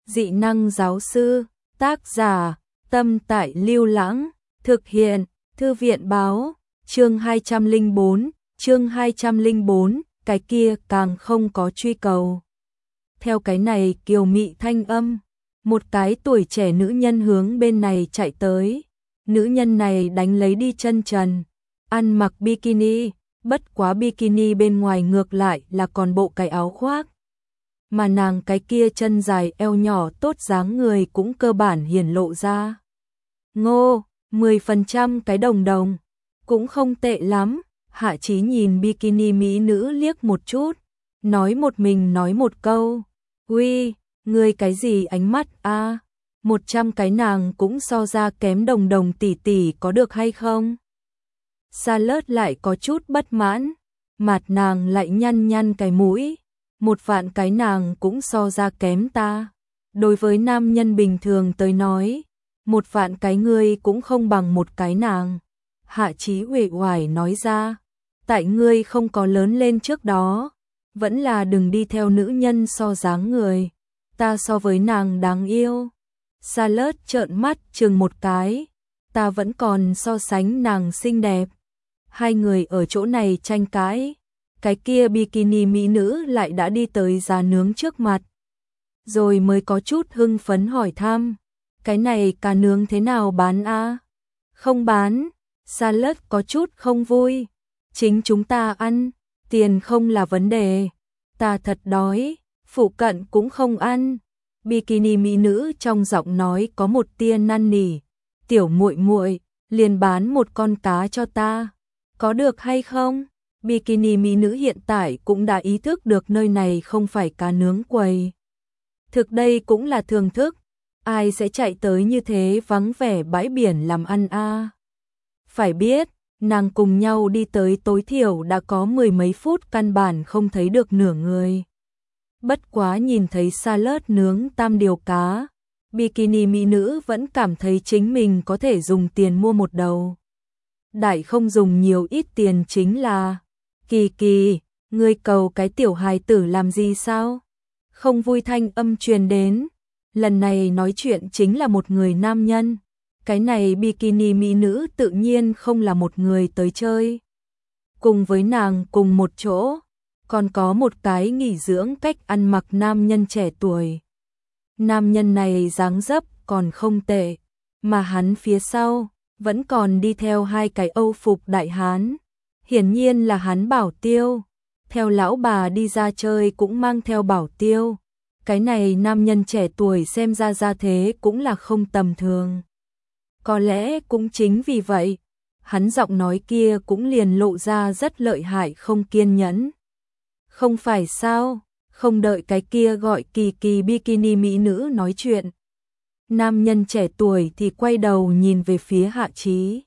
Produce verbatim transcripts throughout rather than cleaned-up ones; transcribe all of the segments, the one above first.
Dị năng giáo sư, tác giả, Tâm Tại Lưu Lãng, thực hiện, Thư viện báo, chương hai trăm lẻ bốn, chương hai trăm lẻ bốn, cái kia càng không có truy cầu. Theo cái này kiều mị thanh âm, một cái tuổi trẻ nữ nhân hướng bên này chạy tới. Nữ nhân này đánh lấy đi chân trần, ăn mặc bikini, bất quá bikini bên ngoài ngược lại là còn bộ cái áo khoác. Mà nàng cái kia chân dài eo nhỏ tốt dáng người cũng cơ bản hiển lộ ra. Ngô, mười phần trăm cái đồng đồng, cũng không tệ lắm. Hạ Chí nhìn bikini mỹ nữ liếc một chút, nói một mình nói một câu, uy, ngươi cái gì ánh mắt a? Một trăm cái nàng cũng so ra kém đồng đồng tỷ tỷ có được hay không? Charlotte lại có chút bất mãn, mặt nàng lại nhăn nhăn cái mũi, một vạn cái nàng cũng so ra kém ta. Đối với nam nhân bình thường tới nói, một vạn cái ngươi cũng không bằng một cái nàng. Hạ Chí uể oải nói ra, tại ngươi không có lớn lên trước đó, vẫn là đừng đi theo nữ nhân so dáng người, ta so với nàng đáng yêu. Charlotte trợn mắt chừng một cái, ta vẫn còn so sánh nàng xinh đẹp. Hai người ở chỗ này tranh cãi, cái kia bikini mỹ nữ lại đã đi tới giá nướng trước mặt. Rồi mới có chút hưng phấn hỏi thăm, cái này cá nướng thế nào bán a? Không bán. Charlotte có chút không vui, chính chúng ta ăn, tiền không là vấn đề, ta thật đói, phụ cận cũng không ăn. Bikini mỹ nữ trong giọng nói có một tia năn nỉ, tiểu muội muội, liền bán một con cá cho ta, có được hay không? Bikini mỹ nữ hiện tại cũng đã ý thức được nơi này không phải cá nướng quầy. Thực đây cũng là thưởng thức, ai sẽ chạy tới như thế vắng vẻ bãi biển làm ăn a? Phải biết, nàng cùng nhau đi tới tối thiểu đã có mười mấy phút căn bản không thấy được nửa người. Bất quá nhìn thấy Charlotte nướng tam điều cá, bikini mỹ nữ vẫn cảm thấy chính mình có thể dùng tiền mua một đầu. Đại không dùng nhiều ít tiền chính là, Kỳ Kỳ, ngươi cầu cái tiểu hài tử làm gì sao? Không vui thanh âm truyền đến, lần này nói chuyện chính là một người nam nhân. Cái này bikini mỹ nữ tự nhiên không là một người tới chơi. Cùng với nàng cùng một chỗ, còn có một cái nghỉ dưỡng cách ăn mặc nam nhân trẻ tuổi. Nam nhân này dáng dấp còn không tệ, mà hắn phía sau vẫn còn đi theo hai cái Âu phục đại hán. Hiển nhiên là hắn bảo tiêu, theo lão bà đi ra chơi cũng mang theo bảo tiêu. Cái này nam nhân trẻ tuổi xem ra ra thế cũng là không tầm thường. Có lẽ cũng chính vì vậy, hắn giọng nói kia cũng liền lộ ra rất lợi hại không kiên nhẫn. Không phải sao, không đợi cái kia gọi Kỳ Kỳ bikini mỹ nữ nói chuyện. Nam nhân trẻ tuổi thì quay đầu nhìn về phía Hạ Chí.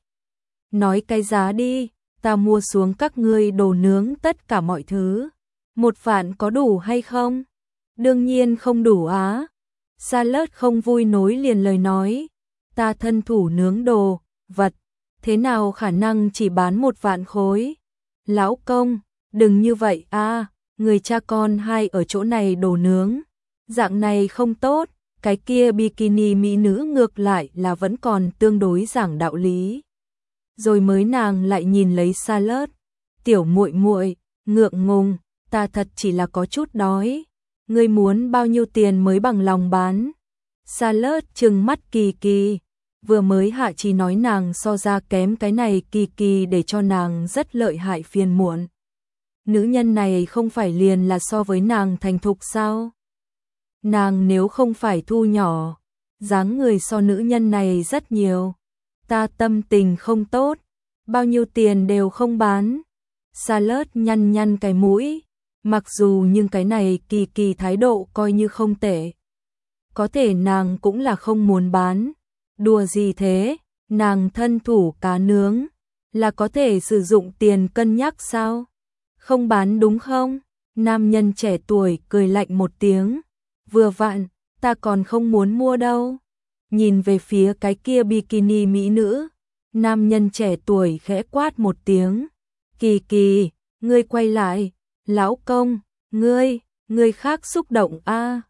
Nói cái giá đi, ta mua xuống các ngươi đồ nướng tất cả mọi thứ. Một vạn có đủ hay không? Đương nhiên không đủ á. Charlotte không vui nối liền lời nói. Ta thân thủ nướng đồ, vật, thế nào khả năng chỉ bán một vạn khối? Lão công, đừng như vậy a, người cha con hai ở chỗ này đồ nướng, dạng này không tốt. Cái kia bikini mỹ nữ ngược lại là vẫn còn tương đối giảng đạo lý. Rồi mới nàng lại nhìn lấy Charlotte, tiểu muội muội, ngượng ngùng, ta thật chỉ là có chút đói. Ngươi muốn bao nhiêu tiền mới bằng lòng bán? Charlotte trừng mắt Kỳ Kỳ, vừa mới Hạ Chí nói nàng so ra kém cái này Kỳ Kỳ để cho nàng rất lợi hại phiền muộn. Nữ nhân này không phải liền là so với nàng thành thục sao? Nàng nếu không phải thu nhỏ, dáng người so nữ nhân này rất nhiều. Ta tâm tình không tốt, bao nhiêu tiền đều không bán. Charlotte nhăn nhăn cái mũi, mặc dù nhưng cái này Kỳ Kỳ thái độ coi như không tệ. Có thể nàng cũng là không muốn bán. Đùa gì thế, nàng thân thủ cá nướng, là có thể sử dụng tiền cân nhắc sao? Không bán đúng không? Nam nhân trẻ tuổi cười lạnh một tiếng, vừa vặn, ta còn không muốn mua đâu. Nhìn về phía cái kia bikini mỹ nữ, nam nhân trẻ tuổi khẽ quát một tiếng. Kỳ Kỳ, ngươi quay lại, lão công, ngươi, ngươi khác xúc động a.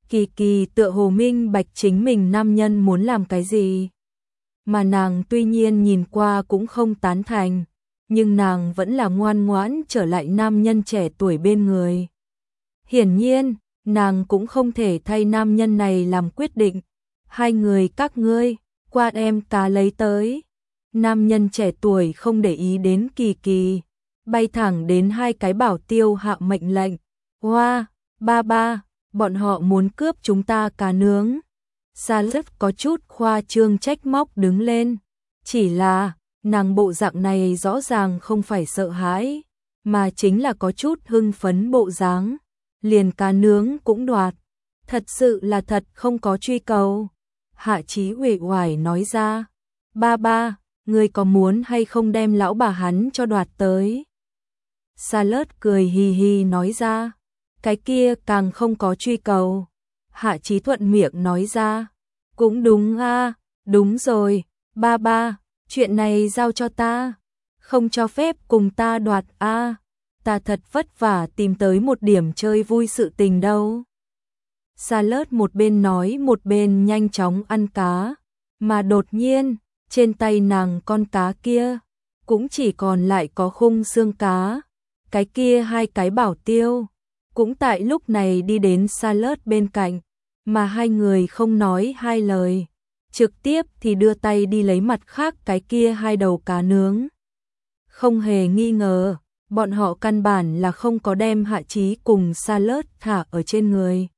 Kỳ Kỳ tựa hồ minh bạch chính mình nam nhân muốn làm cái gì. Mà nàng tuy nhiên nhìn qua cũng không tán thành, nhưng nàng vẫn là ngoan ngoãn trở lại nam nhân trẻ tuổi bên người. Hiển nhiên, nàng cũng không thể thay nam nhân này làm quyết định. Hai người các ngươi, qua em cá lấy tới. Nam nhân trẻ tuổi không để ý đến Kỳ Kỳ, bay thẳng đến hai cái bảo tiêu hạ mệnh lệnh. Hoa, ba ba, bọn họ muốn cướp chúng ta cá nướng. Charlotte có chút khoa trương trách móc đứng lên. Chỉ là, nàng bộ dạng này rõ ràng không phải sợ hãi, mà chính là có chút hưng phấn bộ dáng. Liền cá nướng cũng đoạt. Thật sự là thật không có truy cầu. Hạ Chí uể oải nói ra. Ba ba, ngươi có muốn hay không đem lão bà hắn cho đoạt tới? Charlotte cười hì hì nói ra. Cái kia càng không có truy cầu. Hạ Chí thuận miệng nói ra. Cũng đúng a, đúng rồi, ba ba, chuyện này giao cho ta. Không cho phép cùng ta đoạt a. Ta thật vất vả tìm tới một điểm chơi vui sự tình đâu. Charlotte một bên nói một bên nhanh chóng ăn cá, mà đột nhiên, trên tay nàng con cá kia, cũng chỉ còn lại có khung xương cá. Cái kia hai cái bảo tiêu, cũng tại lúc này đi đến Charlotte bên cạnh, mà hai người không nói hai lời, trực tiếp thì đưa tay đi lấy mặt khác cái kia hai đầu cá nướng. Không hề nghi ngờ, bọn họ căn bản là không có đem Hạ Chí cùng Charlotte thả ở trên người.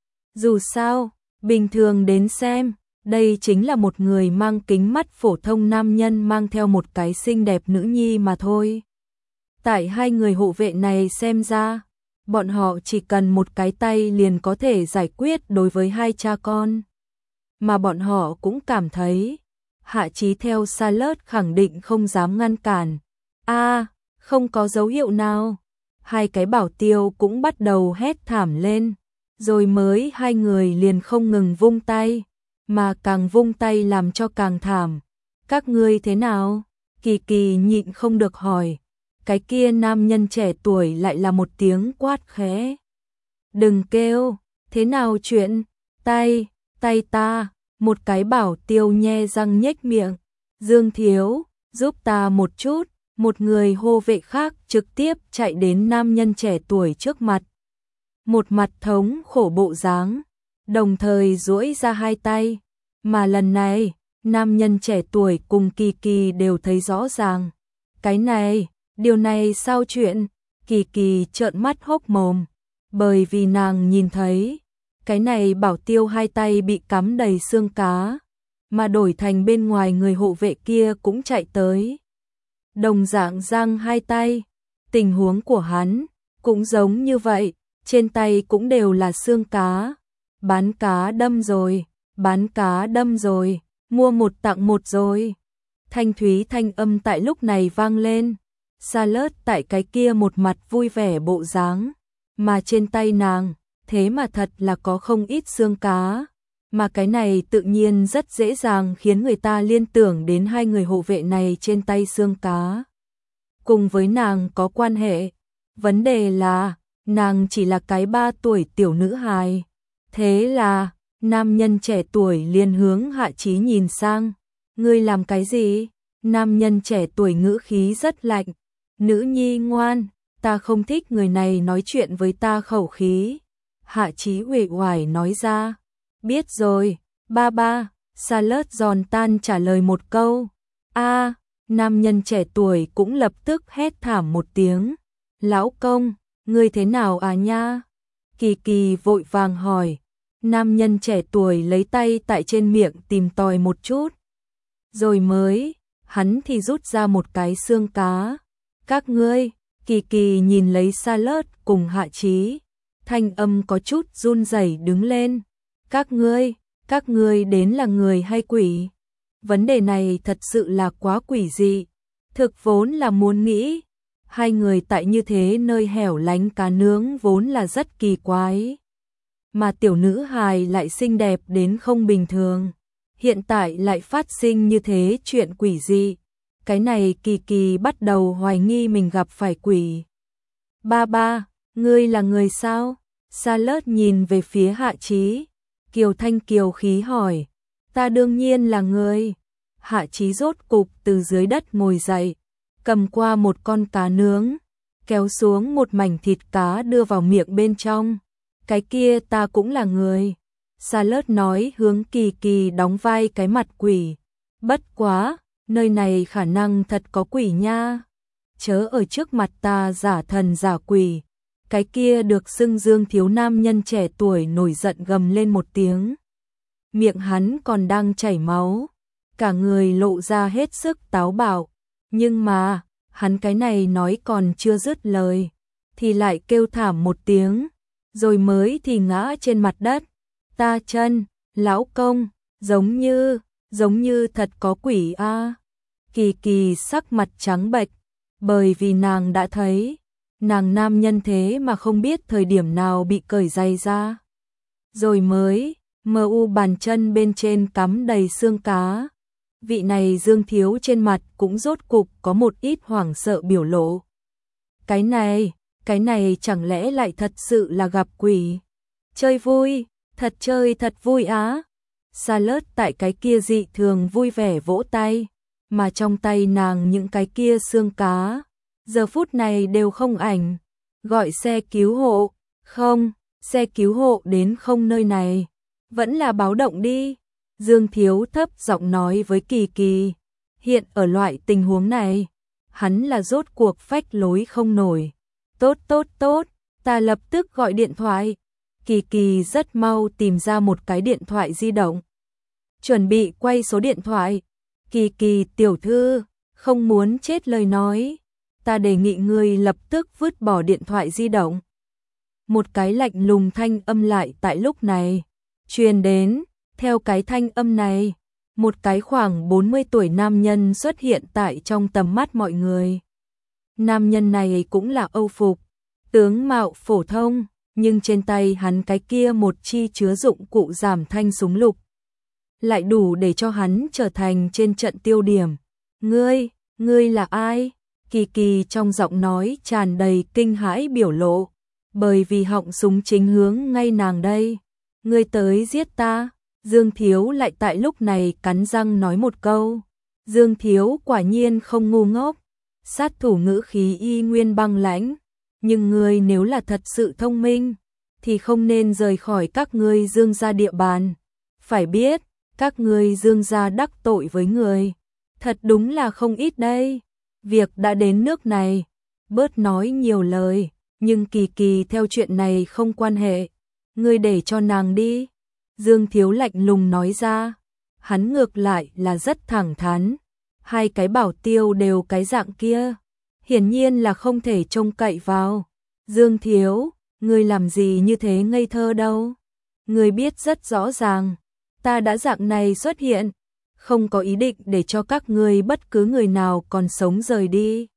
Dù sao, bình thường đến xem, đây chính là một người mang kính mắt phổ thông nam nhân mang theo một cái xinh đẹp nữ nhi mà thôi. Tại hai người hộ vệ này xem ra, bọn họ chỉ cần một cái tay liền có thể giải quyết đối với hai cha con. Mà bọn họ cũng cảm thấy, Hạ Chí theo Charlotte khẳng định không dám ngăn cản. A, không có dấu hiệu nào. Hai cái bảo tiêu cũng bắt đầu hét thảm lên, rồi mới hai người liền không ngừng vung tay, mà càng vung tay làm cho càng thảm. Các ngươi thế nào? Kỳ Kỳ nhịn không được hỏi. Cái kia nam nhân trẻ tuổi lại là một tiếng quát khẽ. Đừng kêu, thế nào chuyện? Tay, tay ta, một cái bảo tiêu nhe răng nhếch miệng. Dương thiếu, giúp ta một chút. Một người hộ vệ khác trực tiếp chạy đến nam nhân trẻ tuổi trước mặt. Một mặt thống khổ bộ dáng, đồng thời duỗi ra hai tay. Mà lần này, nam nhân trẻ tuổi cùng Kỳ Kỳ đều thấy rõ ràng. Cái này, điều này sao chuyện? Kỳ Kỳ trợn mắt hốc mồm, bởi vì nàng nhìn thấy, cái này bảo tiêu hai tay bị cắm đầy xương cá, mà đổi thành bên ngoài người hộ vệ kia cũng chạy tới. Đồng dạng giang hai tay, tình huống của hắn cũng giống như vậy, trên tay cũng đều là xương cá. Bán cá đâm rồi, bán cá đâm rồi, mua một tặng một rồi. Thanh thúy thanh âm tại lúc này vang lên. Charlotte tại cái kia một mặt vui vẻ bộ dáng, mà trên tay nàng, thế mà thật là có không ít xương cá. Mà cái này tự nhiên rất dễ dàng khiến người ta liên tưởng đến hai người hộ vệ này trên tay xương cá. Cùng với nàng có quan hệ. Vấn đề là, nàng chỉ là cái ba tuổi tiểu nữ hài. Thế là, nam nhân trẻ tuổi liền hướng Hạ Chí nhìn sang. Ngươi làm cái gì? Nam nhân trẻ tuổi ngữ khí rất lạnh. Nữ nhi ngoan, ta không thích người này nói chuyện với ta khẩu khí. Hạ Chí uể oải nói ra. Biết rồi, ba ba. Charlotte giòn tan trả lời một câu. A, nam nhân trẻ tuổi cũng lập tức hét thảm một tiếng. Lão công, ngươi thế nào à nha? Kỳ Kỳ vội vàng hỏi. Nam nhân trẻ tuổi lấy tay tại trên miệng tìm tòi một chút. Rồi mới, hắn thì rút ra một cái xương cá. Các ngươi, Kỳ Kỳ nhìn lấy Charlotte cùng Hạ Chí, thanh âm có chút run rẩy đứng lên. Các ngươi, các ngươi đến là người hay quỷ? Vấn đề này thật sự là quá quỷ dị. Thực vốn là muốn nghĩ, hai người tại như thế nơi hẻo lánh cá nướng vốn là rất kỳ quái. Mà tiểu nữ hài lại xinh đẹp đến không bình thường. Hiện tại lại phát sinh như thế chuyện quỷ dị. Cái này Kỳ Kỳ bắt đầu hoài nghi mình gặp phải quỷ. Ba ba, ngươi là người sao? Charlotte nhìn về phía Hạ Chí. Kiều Thanh kiều khí hỏi, ta đương nhiên là người. Hạ Chí rốt cục từ dưới đất ngồi dậy, cầm qua một con cá nướng, kéo xuống một mảnh thịt cá đưa vào miệng bên trong. Cái kia ta cũng là người. Salad nói hướng Kỳ Kỳ đóng vai cái mặt quỷ. Bất quá, nơi này khả năng thật có quỷ nha. Chớ ở trước mặt ta giả thần giả quỷ. Cái kia được xưng Dương Thiếu nam nhân trẻ tuổi nổi giận gầm lên một tiếng. Miệng hắn còn đang chảy máu, cả người lộ ra hết sức táo bạo. Nhưng mà, hắn cái này nói còn chưa dứt lời, thì lại kêu thảm một tiếng, rồi mới thì ngã trên mặt đất. Ta chân, lão công, giống như, giống như thật có quỷ a. À. Kỳ Kỳ sắc mặt trắng bệch, bởi vì nàng đã thấy, nàng nam nhân thế mà không biết thời điểm nào bị cởi giày ra. Rồi mới, mờ u bàn chân bên trên cắm đầy xương cá. Vị này Dương Thiếu trên mặt cũng rốt cục có một ít hoảng sợ biểu lộ. Cái này, cái này chẳng lẽ lại thật sự là gặp quỷ? Chơi vui, thật chơi thật vui á. Salad tại cái kia dị thường vui vẻ vỗ tay, mà trong tay nàng những cái kia xương cá, giờ phút này đều không ảnh. Gọi xe cứu hộ, không, xe cứu hộ đến không nơi này, vẫn là báo động đi. Dương Thiếu thấp giọng nói với Kỳ Kỳ, hiện ở loại tình huống này, hắn là rốt cuộc phách lối không nổi. Tốt tốt tốt, ta lập tức gọi điện thoại. Kỳ Kỳ rất mau tìm ra một cái điện thoại di động, chuẩn bị quay số điện thoại. Kỳ Kỳ tiểu thư, không muốn chết lời nói, ta đề nghị ngươi lập tức vứt bỏ điện thoại di động. Một cái lạnh lùng thanh âm lại tại lúc này truyền đến. Theo cái thanh âm này, một cái khoảng bốn mươi tuổi nam nhân xuất hiện tại trong tầm mắt mọi người. Nam nhân này cũng là Âu phục, tướng mạo phổ thông, nhưng trên tay hắn cái kia một chi chứa dụng cụ giảm thanh súng lục, lại đủ để cho hắn trở thành trên trận tiêu điểm. Ngươi, ngươi là ai? Kỳ Kỳ trong giọng nói tràn đầy kinh hãi biểu lộ, bởi vì họng súng chính hướng ngay nàng đây. Ngươi tới giết ta. Dương Thiếu lại tại lúc này cắn răng nói một câu. Dương Thiếu quả nhiên không ngu ngốc, sát thủ ngữ khí y nguyên băng lãnh, nhưng ngươi nếu là thật sự thông minh, thì không nên rời khỏi các ngươi Dương gia địa bàn. Phải biết, các ngươi Dương gia đắc tội với người, thật đúng là không ít đây. Việc đã đến nước này, bớt nói nhiều lời, nhưng Kỳ Kỳ theo chuyện này không quan hệ, ngươi để cho nàng đi. Dương Thiếu lạnh lùng nói ra, hắn ngược lại là rất thẳng thắn, hai cái bảo tiêu đều cái dạng kia, hiển nhiên là không thể trông cậy vào. Dương Thiếu, ngươi làm gì như thế ngây thơ đâu, ngươi biết rất rõ ràng, ta đã dạng này xuất hiện, không có ý định để cho các ngươi bất cứ người nào còn sống rời đi.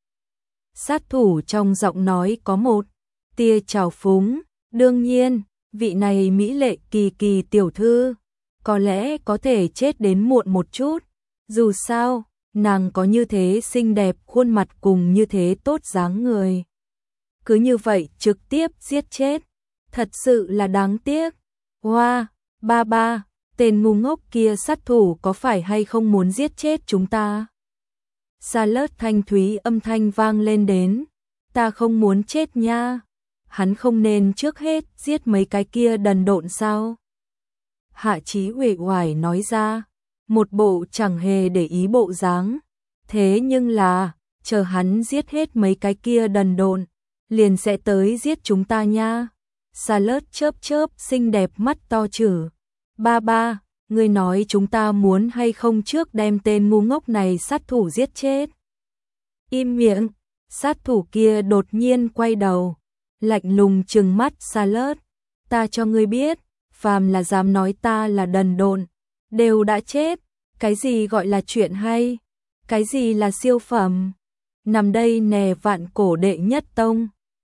Sát thủ trong giọng nói có một tia trào phúng, đương nhiên. Vị này mỹ lệ Kỳ Kỳ tiểu thư, có lẽ có thể chết đến muộn một chút, dù sao, nàng có như thế xinh đẹp khuôn mặt cùng như thế tốt dáng người. Cứ như vậy trực tiếp giết chết, thật sự là đáng tiếc. Hoa, wow, ba ba, tên ngu ngốc kia sát thủ có phải hay không muốn giết chết chúng ta? Salad thanh thúy âm thanh vang lên đến, ta không muốn chết nha. Hắn không nên trước hết giết mấy cái kia đần độn sao? Hạ Chí uể oải nói ra, một bộ chẳng hề để ý bộ dáng. Thế nhưng là, chờ hắn giết hết mấy cái kia đần độn, liền sẽ tới giết chúng ta nha. Salad chớp chớp xinh đẹp mắt to chử. Ba ba, ngươi nói chúng ta muốn hay không trước đem tên ngu ngốc này sát thủ giết chết? Im miệng, sát thủ kia đột nhiên quay đầu, lạnh lùng trừng mắt Salad. Ta cho ngươi biết, phàm là dám nói ta là đần độn, đều đã chết. Cái gì gọi là chuyện hay? Cái gì là siêu phẩm? Nằm đây nè vạn cổ đệ nhất tông.